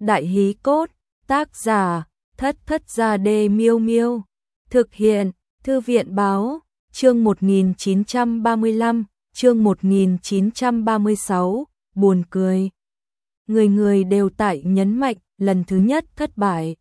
Đại hí cốt, tác giả, Thất Thất Gia Đê Miêu Miêu. Thực hiện, Thư viện báo, chương 1935, chương 1936, buồn cười. Người người đều tại nhấn mạnh, lần thứ nhất thất bại.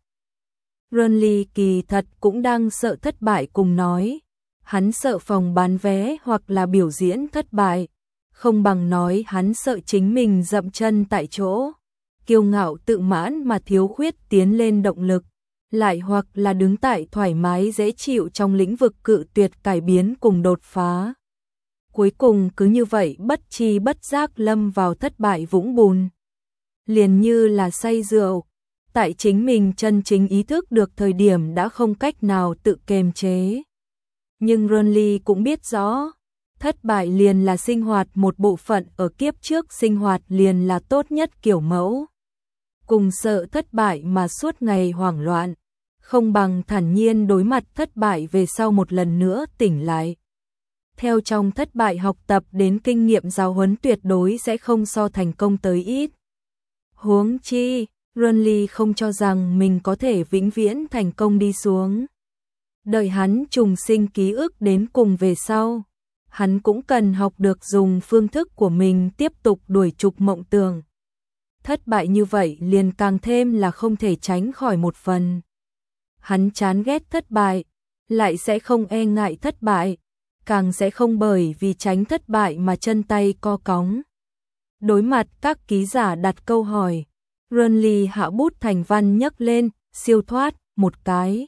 Renly kỳ thật cũng đang sợ thất bại cùng nói. Hắn sợ phòng bán vé hoặc là biểu diễn thất bại. Không bằng nói hắn sợ chính mình dậm chân tại chỗ. Kiêu ngạo tự mãn mà thiếu khuyết tiến lên động lực. Lại hoặc là đứng tại thoải mái dễ chịu trong lĩnh vực cự tuyệt cải biến cùng đột phá. Cuối cùng cứ như vậy bất chi bất giác lâm vào thất bại vũng bùn. Liền như là say rượu, tại chính mình chân chính ý thức được thời điểm đã không cách nào tự kiềm chế. Nhưng Renly cũng biết rõ, thất bại liền là sinh hoạt một bộ phận, ở kiếp trước sinh hoạt liền là tốt nhất kiểu mẫu. Cùng sợ thất bại mà suốt ngày hoảng loạn, không bằng thản nhiên đối mặt thất bại về sau một lần nữa tỉnh lại. Theo trong thất bại học tập đến kinh nghiệm giáo huấn tuyệt đối sẽ không so thành công tới ít. Huống chi, Renly không cho rằng mình có thể vĩnh viễn thành công đi xuống. Đợi hắn trùng sinh ký ức đến cùng về sau, hắn cũng cần học được dùng phương thức của mình tiếp tục đuổi trục mộng tưởng. Thất bại như vậy liền càng thêm là không thể tránh khỏi một phần. Hắn chán ghét thất bại, lại sẽ không e ngại thất bại, càng sẽ không bởi vì tránh thất bại mà chân tay co cóng. Đối mặt các ký giả đặt câu hỏi, Renly hạ bút thành văn nhấc lên, siêu thoát một cái.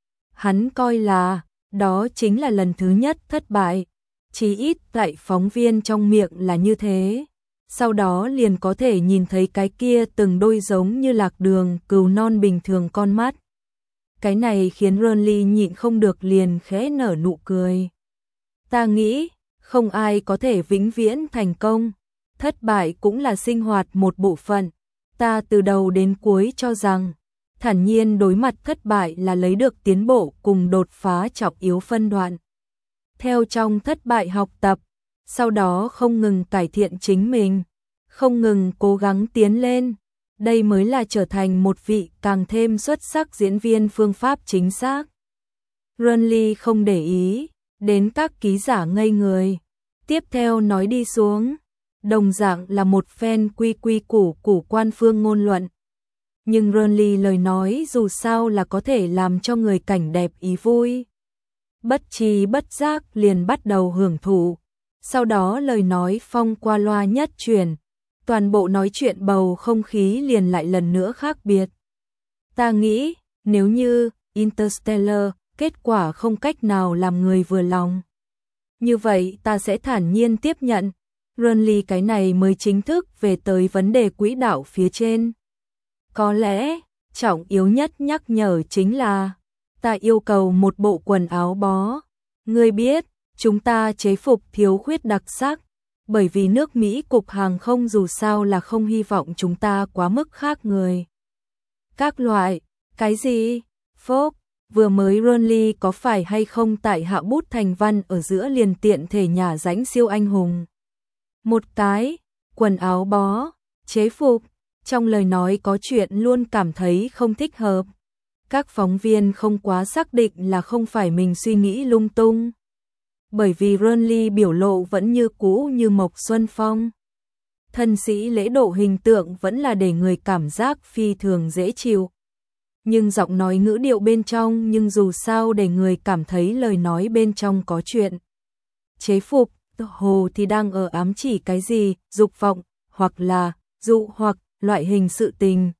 Hắn coi là, đó chính là lần thứ nhất thất bại, chí ít tại phóng viên trong miệng là như thế. Sau đó liền có thể nhìn thấy cái kia từng đôi giống như lạc đường cừu non bình thường con mắt. Cái này khiến Renly nhịn không được liền khẽ nở nụ cười. Ta nghĩ, không ai có thể vĩnh viễn thành công. Thất bại cũng là sinh hoạt một bộ phận. Ta từ đầu đến cuối cho rằng, thản nhiên đối mặt thất bại là lấy được tiến bộ cùng đột phá trọng yếu phân đoạn. Theo trong thất bại học tập, sau đó không ngừng cải thiện chính mình, không ngừng cố gắng tiến lên. Đây mới là trở thành một vị càng thêm xuất sắc diễn viên phương pháp chính xác. Renly không để ý đến các ký giả ngây người. Tiếp theo nói đi xuống, đồng dạng là một phen quy quy củ củ quan phương ngôn luận. Nhưng Renly lời nói dù sao là có thể làm cho người cảnh đẹp ý vui. Bất chi bất giác liền bắt đầu hưởng thụ. Sau đó lời nói phong qua loa nhất truyền. Toàn bộ nói chuyện bầu không khí liền lại lần nữa khác biệt. Ta nghĩ, nếu như Interstellar, kết quả không cách nào làm người vừa lòng. Như vậy ta sẽ thản nhiên tiếp nhận. Renly cái này mới chính thức về tới vấn đề quỹ đạo phía trên. Có lẽ, trọng yếu nhất nhắc nhở chính là, ta yêu cầu một bộ quần áo bó. Ngươi biết, chúng ta chế phục thiếu khuyết đặc sắc. Bởi vì nước Mỹ cục hàng không dù sao là không hy vọng chúng ta quá mức khác người. Các loại, cái gì? Phốc, vừa mới Renly có phải hay không tại hạ bút thành văn ở giữa liền tiện thể nhả rãnh siêu anh hùng. Một cái, quần áo bó, chế phục, trong lời nói có chuyện luôn cảm thấy không thích hợp. Các phóng viên không quá xác định là không phải mình suy nghĩ lung tung. Bởi vì Renly biểu lộ vẫn như cũ như Mộc Xuân Phong. Thân sĩ lễ độ hình tượng vẫn là để người cảm giác phi thường dễ chịu. Nhưng giọng nói ngữ điệu bên trong nhưng dù sao để người cảm thấy lời nói bên trong có chuyện. Chế phục, hồ thì đang ở ám chỉ cái gì, dục vọng, hoặc là, dụ hoặc, loại hình sự tình.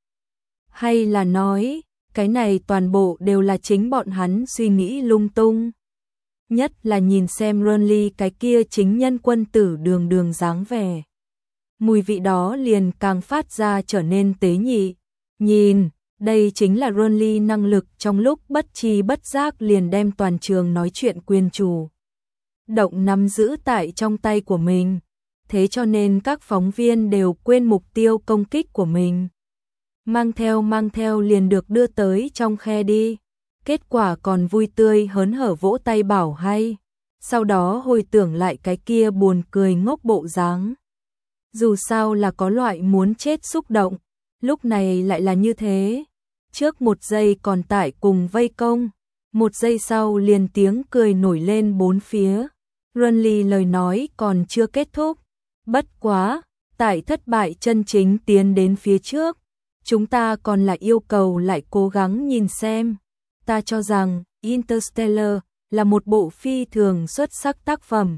Hay là nói, cái này toàn bộ đều là chính bọn hắn suy nghĩ lung tung. Nhất là nhìn xem Renly cái kia chính nhân quân tử đường đường dáng vẻ. Mùi vị đó liền càng phát ra trở nên tế nhị. Nhìn, đây chính là Renly năng lực trong lúc bất chi bất giác liền đem toàn trường nói chuyện quyền chủ động nắm giữ tại trong tay của mình. Thế cho nên các phóng viên đều quên mục tiêu công kích của mình. Mang theo liền được đưa tới trong khe đi. Kết quả còn vui tươi hớn hở vỗ tay bảo hay. Sau đó hồi tưởng lại cái kia buồn cười ngốc bộ dáng. Dù sao là có loại muốn chết xúc động. lúc này lại là như thế. Trước một giây còn tại cùng vây công, một giây sau liền tiếng cười nổi lên bốn phía. Renly lời nói còn chưa kết thúc. Bất quá, tại thất bại chân chính tiến đến phía trước, chúng ta còn lại yêu cầu lại cố gắng nhìn xem. Ta cho rằng Interstellar là một bộ phi thường xuất sắc tác phẩm.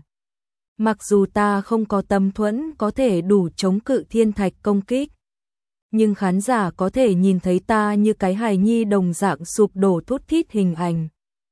Mặc dù ta không có tấm thuẫn có thể đủ chống cự thiên thạch công kích, nhưng khán giả có thể nhìn thấy ta như cái hài nhi đồng dạng sụp đổ thút thít hình ảnh.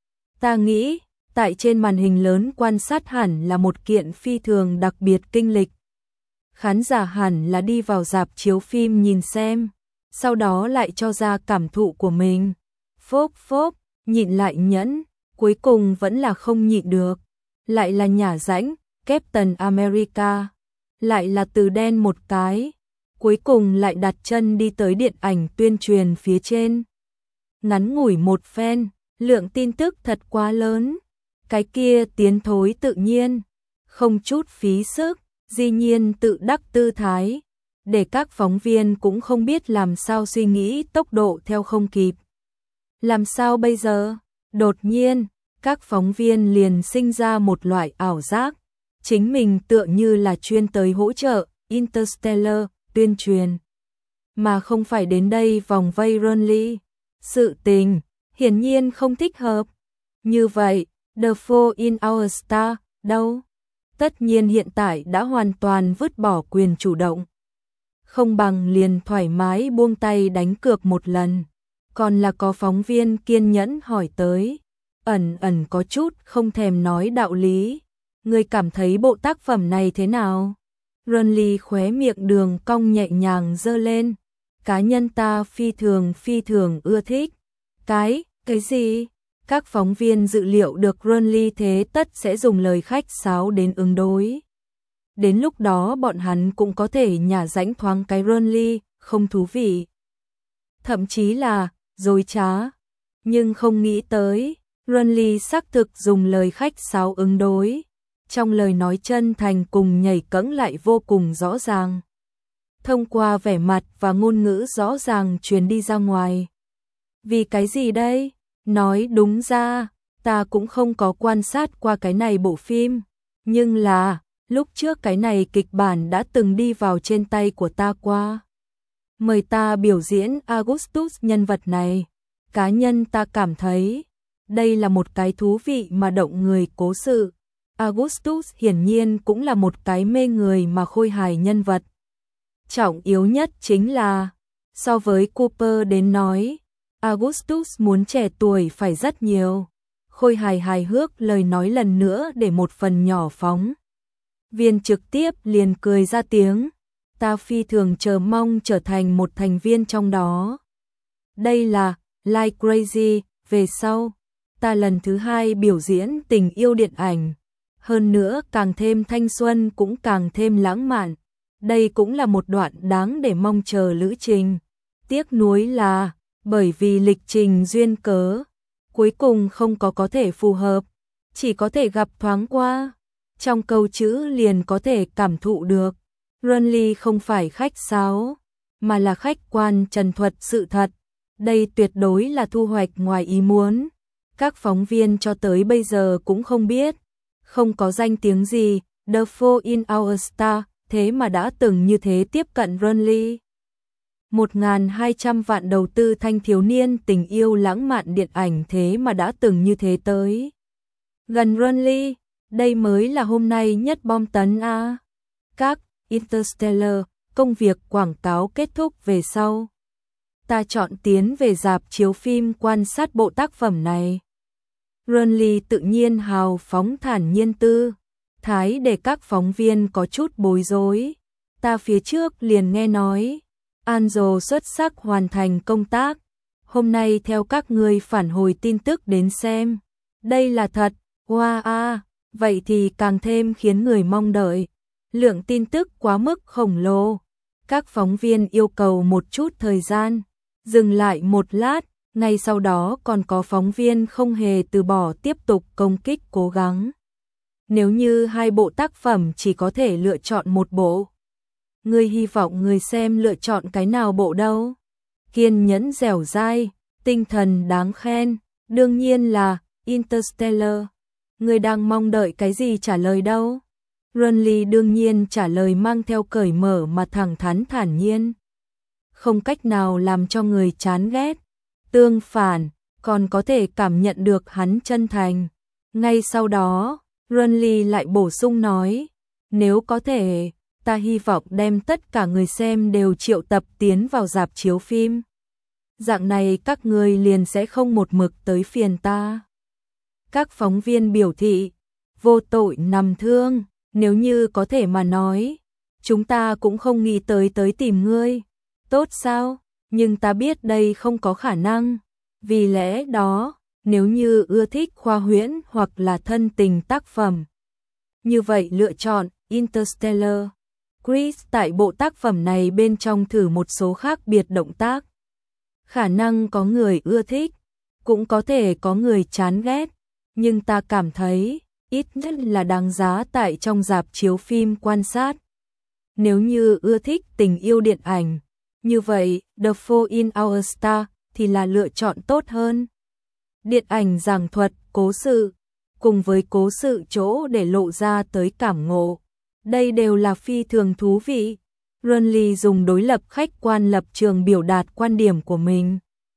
Ta nghĩ, tại trên màn hình lớn quan sát hẳn là một kiện phi thường đặc biệt kinh lịch. Khán giả hẳn là đi vào rạp chiếu phim nhìn xem, sau đó lại cho ra cảm thụ của mình. Phốp phốp, nhịn lại nhẫn, cuối cùng vẫn là không nhịn được. Lại là nhả rãnh, Captain America. Lại là từ đen một cái. Cuối cùng lại đặt chân đi tới điện ảnh tuyên truyền phía trên. Ngắn ngủi một phen, lượng tin tức thật quá lớn. Cái kia tiến thối tự nhiên, không chút phí sức, dĩ nhiên tự đắc tư thái, để các phóng viên cũng không biết làm sao suy nghĩ, tốc độ theo không kịp. Làm sao bây giờ? Đột nhiên, các phóng viên liền sinh ra một loại ảo giác, chính mình tựa như là chuyên tới hỗ trợ Interstellar tuyên truyền, mà không phải đến đây vòng vây Renly. Sự tình hiển nhiên không thích hợp. Như vậy, The Fall in Our Star đâu? Tất nhiên hiện tại đã hoàn toàn vứt bỏ quyền chủ động. Không bằng liền thoải mái buông tay đánh cược một lần. Còn là có phóng viên kiên nhẫn hỏi tới, ẩn ẩn có chút không thèm nói đạo lý. Người cảm thấy bộ tác phẩm này thế nào? Renly khóe miệng đường cong nhẹ nhàng giơ lên. Cá nhân ta phi thường ưa thích. Cái gì? Các phóng viên dự liệu được Renly thế tất sẽ dùng lời khách sáo đến ứng đối. Đến lúc đó bọn hắn cũng có thể nhả rãnh thoáng cái Renly, không thú vị. Thậm chí là dối trá. Nhưng không nghĩ tới, Renly xác thực dùng lời khách sáo ứng đối. Trong lời nói chân thành cùng nhảy cẫng lại vô cùng rõ ràng. Thông qua vẻ mặt và ngôn ngữ rõ ràng truyền đi ra ngoài. Vì cái gì đây? Nói đúng ra, ta cũng không có quan sát qua cái này bộ phim. Nhưng là, lúc trước cái này kịch bản đã từng đi vào trên tay của ta qua. Mời ta biểu diễn Augustus nhân vật này. Cá nhân ta cảm thấy, đây là một cái thú vị mà động người cố sự. Augustus hiển nhiên cũng là một cái mê người mà khôi hài nhân vật. Trọng yếu nhất chính là, so với Cooper đến nói, Augustus muốn trẻ tuổi phải rất nhiều. Khôi hài hài hước lời nói lần nữa để một phần nhỏ phóng. Viên trực tiếp liền cười ra tiếng. Ta phi thường chờ mong trở thành một thành viên trong đó. Đây là Like Crazy, về sau. Ta lần thứ 2 biểu diễn tình yêu điện ảnh. Hơn nữa càng thêm thanh xuân cũng càng thêm lãng mạn. Đây cũng là một đoạn đáng để mong chờ lữ trình. Tiếc nuối là, bởi vì lịch trình duyên cớ, cuối cùng không có thể phù hợp, chỉ có thể gặp thoáng qua. Trong câu chữ liền có thể cảm thụ được, Renly không phải khách sáo, mà là khách quan trần thuật sự thật. Đây tuyệt đối là thu hoạch ngoài ý muốn. Các phóng viên cho tới bây giờ cũng không biết, không có danh tiếng gì, The Fall in Our Star, thế mà đã từng như thế tiếp cận Renly. 1.200 vạn đầu tư thanh thiếu niên tình yêu lãng mạn điện ảnh thế mà đã từng như thế tới gần Renly, đây mới là hôm nay nhất bom tấn a. Các Interstellar, công việc quảng cáo kết thúc về sau. Ta chọn tiến về rạp chiếu phim quan sát bộ tác phẩm này. Renly tự nhiên hào phóng thản nhiên tư thái để các phóng viên có chút bối rối. Ta phía trước liền nghe nói, Angel xuất sắc hoàn thành công tác. Hôm nay theo các ngươi phản hồi tin tức đến xem. Đây là thật, wow a, vậy thì càng thêm khiến người mong đợi. Lượng tin tức quá mức khổng lồ. Các phóng viên yêu cầu một chút thời gian. Dừng lại một lát, ngay sau đó còn có phóng viên không hề từ bỏ tiếp tục công kích cố gắng. Nếu như hai bộ tác phẩm chỉ có thể lựa chọn một bộ, Ngươi hy vọng người xem lựa chọn cái nào bộ đâu? Kiên nhẫn dẻo dai, tinh thần đáng khen, đương nhiên là Interstellar. Ngươi đang mong đợi cái gì trả lời đâu? Renly đương nhiên trả lời mang theo cởi mở mà thẳng thắn thản nhiên. Không cách nào làm cho người chán ghét. Tương phản, còn có thể cảm nhận được hắn chân thành. Ngay sau đó, Renly lại bổ sung nói, nếu có thể, ta hy vọng đem tất cả người xem đều triệu tập tiến vào rạp chiếu phim. Dạng này các ngươi liền sẽ không một mực tới phiền ta. Các phóng viên biểu thị, vô tội nằm thương, nếu như có thể mà nói, chúng ta cũng không nghĩ tới tìm ngươi. Tốt sao? Nhưng ta biết đây không có khả năng. Vì lẽ đó, nếu như ưa thích khoa huyễn hoặc là thân tình tác phẩm, như vậy lựa chọn Interstellar. Chris tại bộ tác phẩm này bên trong thử một số khác biệt động tác. Khả năng có người ưa thích, cũng có thể có người chán ghét, nhưng ta cảm thấy ít nhất là đáng giá tại trong rạp chiếu phim quan sát. Nếu như ưa thích tình yêu điện ảnh, như vậy The Fault in Our Stars thì là lựa chọn tốt hơn. Điện ảnh giảng thuật cố sự, cùng với cố sự chỗ để lộ ra tới cảm ngộ. Đây đều là phi thường thú vị. Renly dùng đối lập khách quan lập trường biểu đạt quan điểm của mình.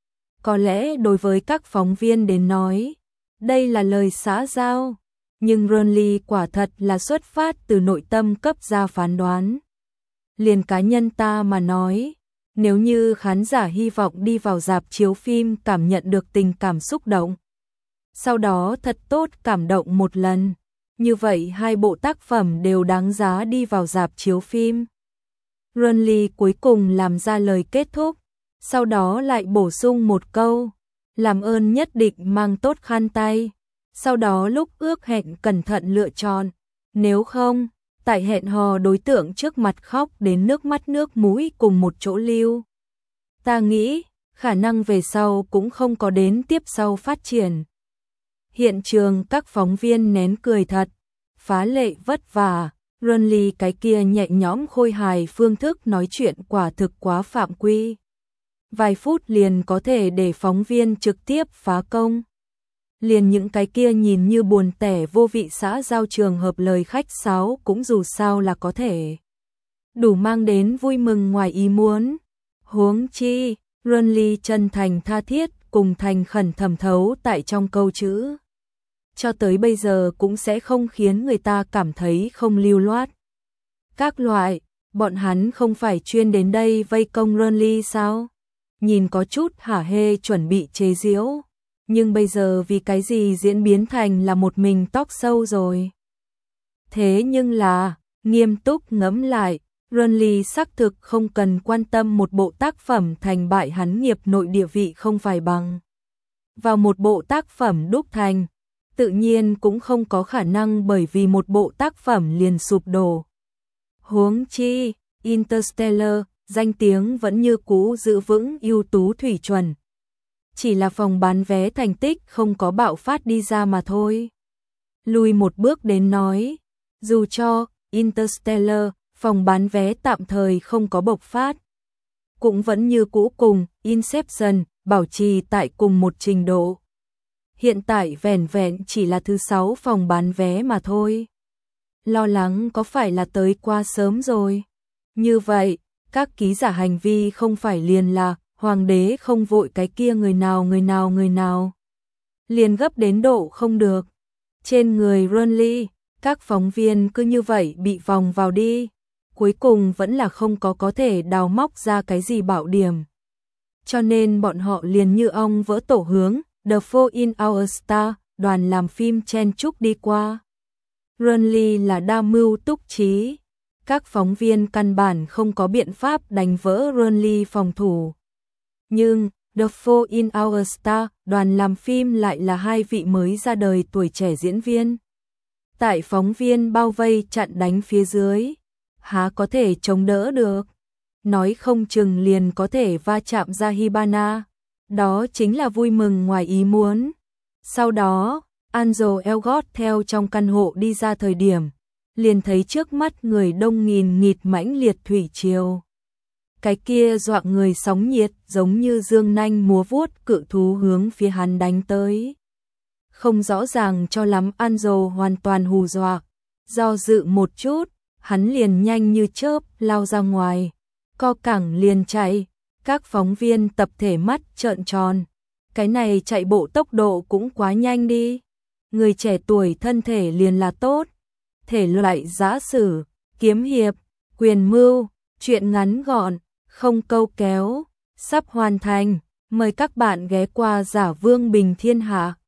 Có lẽ đối với các phóng viên đến nói, đây là lời xã giao, nhưng Renly quả thật là xuất phát từ nội tâm cấp ra phán đoán. Liền cá nhân ta mà nói, nếu như khán giả hy vọng đi vào rạp chiếu phim cảm nhận được tình cảm xúc động, sau đó thật tốt cảm động một lần, như vậy hai bộ tác phẩm đều đáng giá đi vào rạp chiếu phim. Renly cuối cùng làm ra lời kết thúc, sau đó lại bổ sung một câu, làm ơn nhất định mang tốt khăn tay, sau đó lúc ước hẹn cẩn thận lựa chọn, nếu không, tại hẹn hò đối tượng trước mặt khóc đến nước mắt nước mũi cùng một chỗ lưu. Ta nghĩ, khả năng về sau cũng không có đến tiếp sau phát triển. Hiện trường các phóng viên nén cười thật, phá lệ vất vả, Renly cái kia nhẹ nhõm khôi hài phương thức nói chuyện quả thực quá phạm quy. Vài phút liền có thể để phóng viên trực tiếp phá công. Liền những cái kia nhìn như buồn tẻ vô vị xã giao trường hợp lời khách sáo cũng dù sao là có thể đủ mang đến vui mừng ngoài ý muốn. Huống chi, Renly chân thành tha thiết cùng thành khẩn thẩm thấu tại trong câu chữ. Cho tới bây giờ cũng sẽ không khiến người ta cảm thấy không lưu loát. Các loại, bọn hắn không phải chuyên đến đây vây công Renly sao? Nhìn có chút hả hê chuẩn bị chế giễu. Nhưng bây giờ vì cái gì diễn biến thành là một mình talk show rồi? Thế nhưng là, nghiêm túc ngẫm lại, Renly xác thực không cần quan tâm một bộ tác phẩm thành bại hắn nghiệp nội địa vị không phải bằng vào một bộ tác phẩm đúc thành, tự nhiên cũng không có khả năng bởi vì một bộ tác phẩm liền sụp đổ. Huống chi, Interstellar, danh tiếng vẫn như cũ giữ vững ưu tú thủy chuẩn. Chỉ là phòng bán vé thành tích không có bạo phát đi ra mà thôi. Lùi một bước đến nói, dù cho Interstellar, phòng bán vé tạm thời không có bộc phát, cũng vẫn như cũ cùng Inception, bảo trì tại cùng một trình độ. Hiện tại vẻn vẹn chỉ là thứ 6 phòng bán vé mà thôi. Lo lắng có phải là tới quá sớm rồi? Như vậy, các ký giả hành vi không phải liền là hoàng đế không vội cái kia người nào. Liền gấp đến độ không được. Trên người Renly, các phóng viên cứ như vậy bị vòng vào đi. Cuối cùng vẫn là không có thể đào móc ra cái gì bảo điểm. Cho nên bọn họ liền như ong vỡ tổ hướng The Fault in Our Stars, đoàn làm phim chen chúc đi qua. Renly là đa mưu túc trí. Các phóng viên căn bản không có biện pháp đánh vỡ Renly phòng thủ. Nhưng, The Fault in Our Stars, đoàn làm phim lại là hai vị mới ra đời tuổi trẻ diễn viên. Tại phóng viên bao vây chặn đánh phía dưới, há có thể chống đỡ được. Nói không chừng liền có thể va chạm ra Hibana. Đó chính là vui mừng ngoài ý muốn. Sau đó, Angel Elgort theo trong căn hộ đi ra thời điểm, liền thấy trước mắt người đông nghìn nghịt mãnh liệt thủy triều. Cái kia dọa người sóng nhiệt giống như dương nanh múa vuốt cự thú hướng phía hắn đánh tới. Không rõ ràng cho lắm Anzo hoàn toàn hù dọa, do dự một chút, hắn liền nhanh như chớp lao ra ngoài, co cẳng liền chạy, các phóng viên tập thể mắt trợn tròn. Cái này chạy bộ tốc độ cũng quá nhanh đi. Người trẻ tuổi thân thể liền là tốt. Thể loại giã sử, kiếm hiệp, quyền mưu, truyện ngắn gọn, không câu kéo, sắp hoàn thành. Mời các bạn ghé qua Giả Vương Bình Thiên Hạ.